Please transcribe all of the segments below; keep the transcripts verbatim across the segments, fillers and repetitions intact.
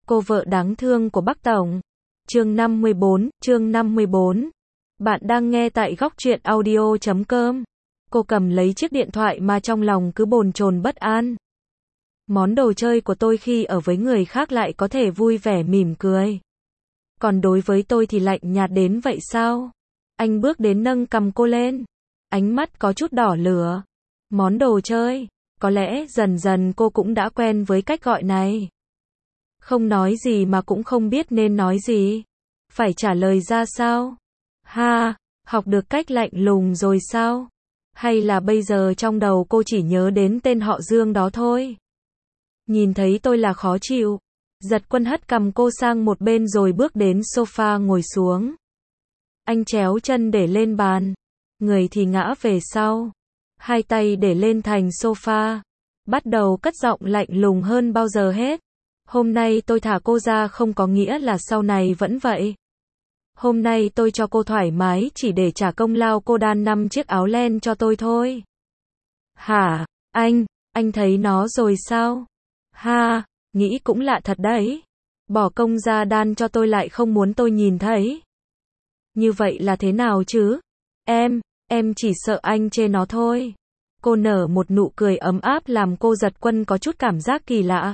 Cô vợ đáng thương của Bắc Tổng. Chương năm mươi bốn, chương năm mươi bốn. Bạn đang nghe tại góc truyện audio chấm com. Cô cầm lấy chiếc điện thoại mà trong lòng cứ bồn chồn bất an. Món đồ chơi của tôi khi ở với người khác lại có thể vui vẻ mỉm cười. Còn đối với tôi thì lạnh nhạt đến vậy sao? Anh bước đến nâng cằm cô lên. Ánh mắt có chút đỏ lửa. Món đồ chơi. Có lẽ dần dần cô cũng đã quen với cách gọi này. Không nói gì mà cũng không biết nên nói gì. Phải trả lời ra sao? Ha, học được cách lạnh lùng rồi sao? Hay là bây giờ trong đầu cô chỉ nhớ đến tên họ Dương đó thôi? Nhìn thấy tôi là khó chịu. Giật Quân hất cầm cô sang một bên rồi bước đến sofa ngồi xuống. Anh chéo chân để lên bàn. Người thì ngã về sau. Hai tay để lên thành sofa. Bắt đầu cất giọng lạnh lùng hơn bao giờ hết. Hôm nay tôi thả cô ra không có nghĩa là sau này vẫn vậy. Hôm nay tôi cho cô thoải mái chỉ để trả công lao cô đan năm chiếc áo len cho tôi thôi. Hả, anh, anh thấy nó rồi sao? Ha, nghĩ cũng lạ thật đấy. Bỏ công ra đan cho tôi lại không muốn tôi nhìn thấy. Như vậy là thế nào chứ? Em, em chỉ sợ anh chê nó thôi. Cô nở một nụ cười ấm áp làm cô Giật Quân có chút cảm giác kỳ lạ.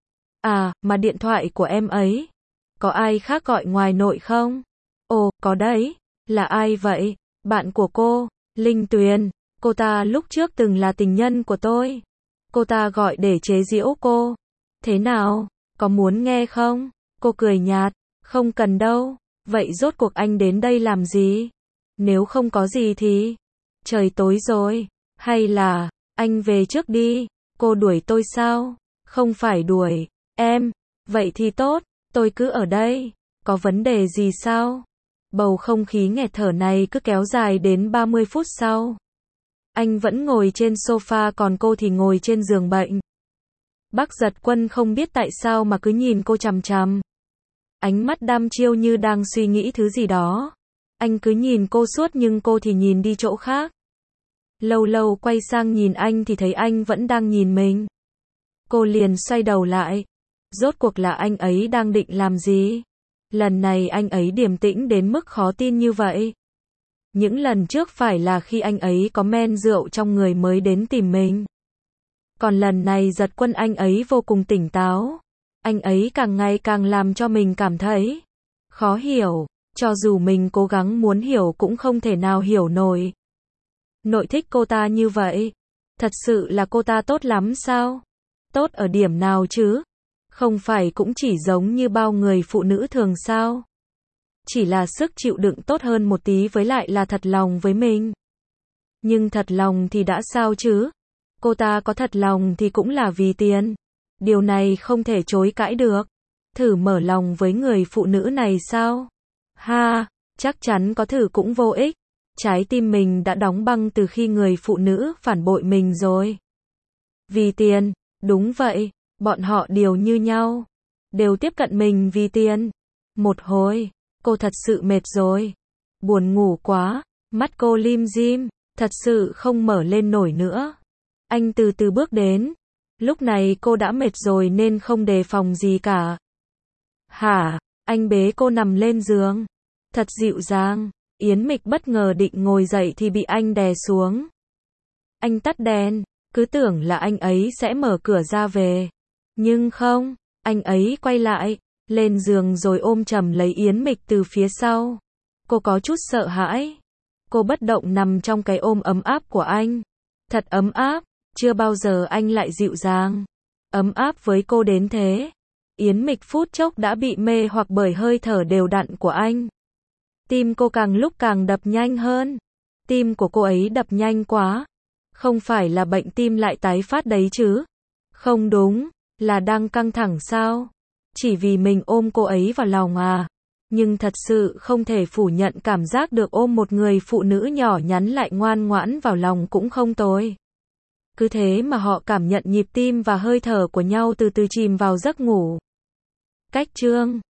À, mà điện thoại của em ấy. Có ai khác gọi ngoài nội không? Ồ, có đấy. Là ai vậy? Bạn của cô, Linh Tuyền. Cô ta lúc trước từng là tình nhân của tôi. Cô ta gọi để chế giễu cô. Thế nào? Có muốn nghe không? Cô cười nhạt. Không cần đâu. Vậy rốt cuộc anh đến đây làm gì? Nếu không có gì thì... Trời tối rồi. Hay là... Anh về trước đi. Cô đuổi tôi sao? Không phải đuổi. Em. Vậy thì tốt. Tôi cứ ở đây. Có vấn đề gì sao? Bầu không khí nghẹt thở này cứ kéo dài đến ba mươi phút sau. Anh vẫn ngồi trên sofa còn cô thì ngồi trên giường bệnh. Bác Giật Quân không biết tại sao mà cứ nhìn cô chằm chằm. Ánh mắt đăm chiêu như đang suy nghĩ thứ gì đó. Anh cứ nhìn cô suốt nhưng cô thì nhìn đi chỗ khác. Lâu lâu quay sang nhìn anh thì thấy anh vẫn đang nhìn mình. Cô liền xoay đầu lại. Rốt cuộc là anh ấy đang định làm gì? Lần này anh ấy điềm tĩnh đến mức khó tin như vậy. Những lần trước phải là khi anh ấy có men rượu trong người mới đến tìm mình. Còn lần này Giật Quân anh ấy vô cùng tỉnh táo. Anh ấy càng ngày càng làm cho mình cảm thấy khó hiểu. Cho dù mình cố gắng muốn hiểu cũng không thể nào hiểu nổi. Nội thích cô ta như vậy. Thật sự là cô ta tốt lắm sao? Tốt ở điểm nào chứ? Không phải cũng chỉ giống như bao người phụ nữ thường sao? Chỉ là sức chịu đựng tốt hơn một tí với lại là thật lòng với mình. Nhưng thật lòng thì đã sao chứ? Cô ta có thật lòng thì cũng là vì tiền. Điều này không thể chối cãi được. Thử mở lòng với người phụ nữ này sao? Ha, chắc chắn có thử cũng vô ích. Trái tim mình đã đóng băng từ khi người phụ nữ phản bội mình rồi. Vì tiền, đúng vậy, bọn họ đều như nhau. Đều tiếp cận mình vì tiền. Một hồi, cô thật sự mệt rồi. Buồn ngủ quá, mắt cô lim dim, thật sự không mở lên nổi nữa. Anh từ từ bước đến. Lúc này cô đã mệt rồi nên không đề phòng gì cả. Hả, anh bế cô nằm lên giường. Thật dịu dàng. Yến Mịch bất ngờ định ngồi dậy thì bị anh đè xuống. Anh tắt đèn, cứ tưởng là anh ấy sẽ mở cửa ra về. Nhưng không, anh ấy quay lại, lên giường rồi ôm chầm lấy Yến Mịch từ phía sau. Cô có chút sợ hãi. Cô bất động nằm trong cái ôm ấm áp của anh. Thật ấm áp, chưa bao giờ anh lại dịu dàng. Ấm áp với cô đến thế. Yến Mịch phút chốc đã bị mê hoặc bởi hơi thở đều đặn của anh. Tim cô càng lúc càng đập nhanh hơn. Tim của cô ấy đập nhanh quá. Không phải là bệnh tim lại tái phát đấy chứ? Không đúng, là đang căng thẳng sao? Chỉ vì mình ôm cô ấy vào lòng à? Nhưng thật sự không thể phủ nhận cảm giác được ôm một người phụ nữ nhỏ nhắn lại ngoan ngoãn vào lòng cũng không tồi. Cứ thế mà họ cảm nhận nhịp tim và hơi thở của nhau từ từ chìm vào giấc ngủ. Cách chương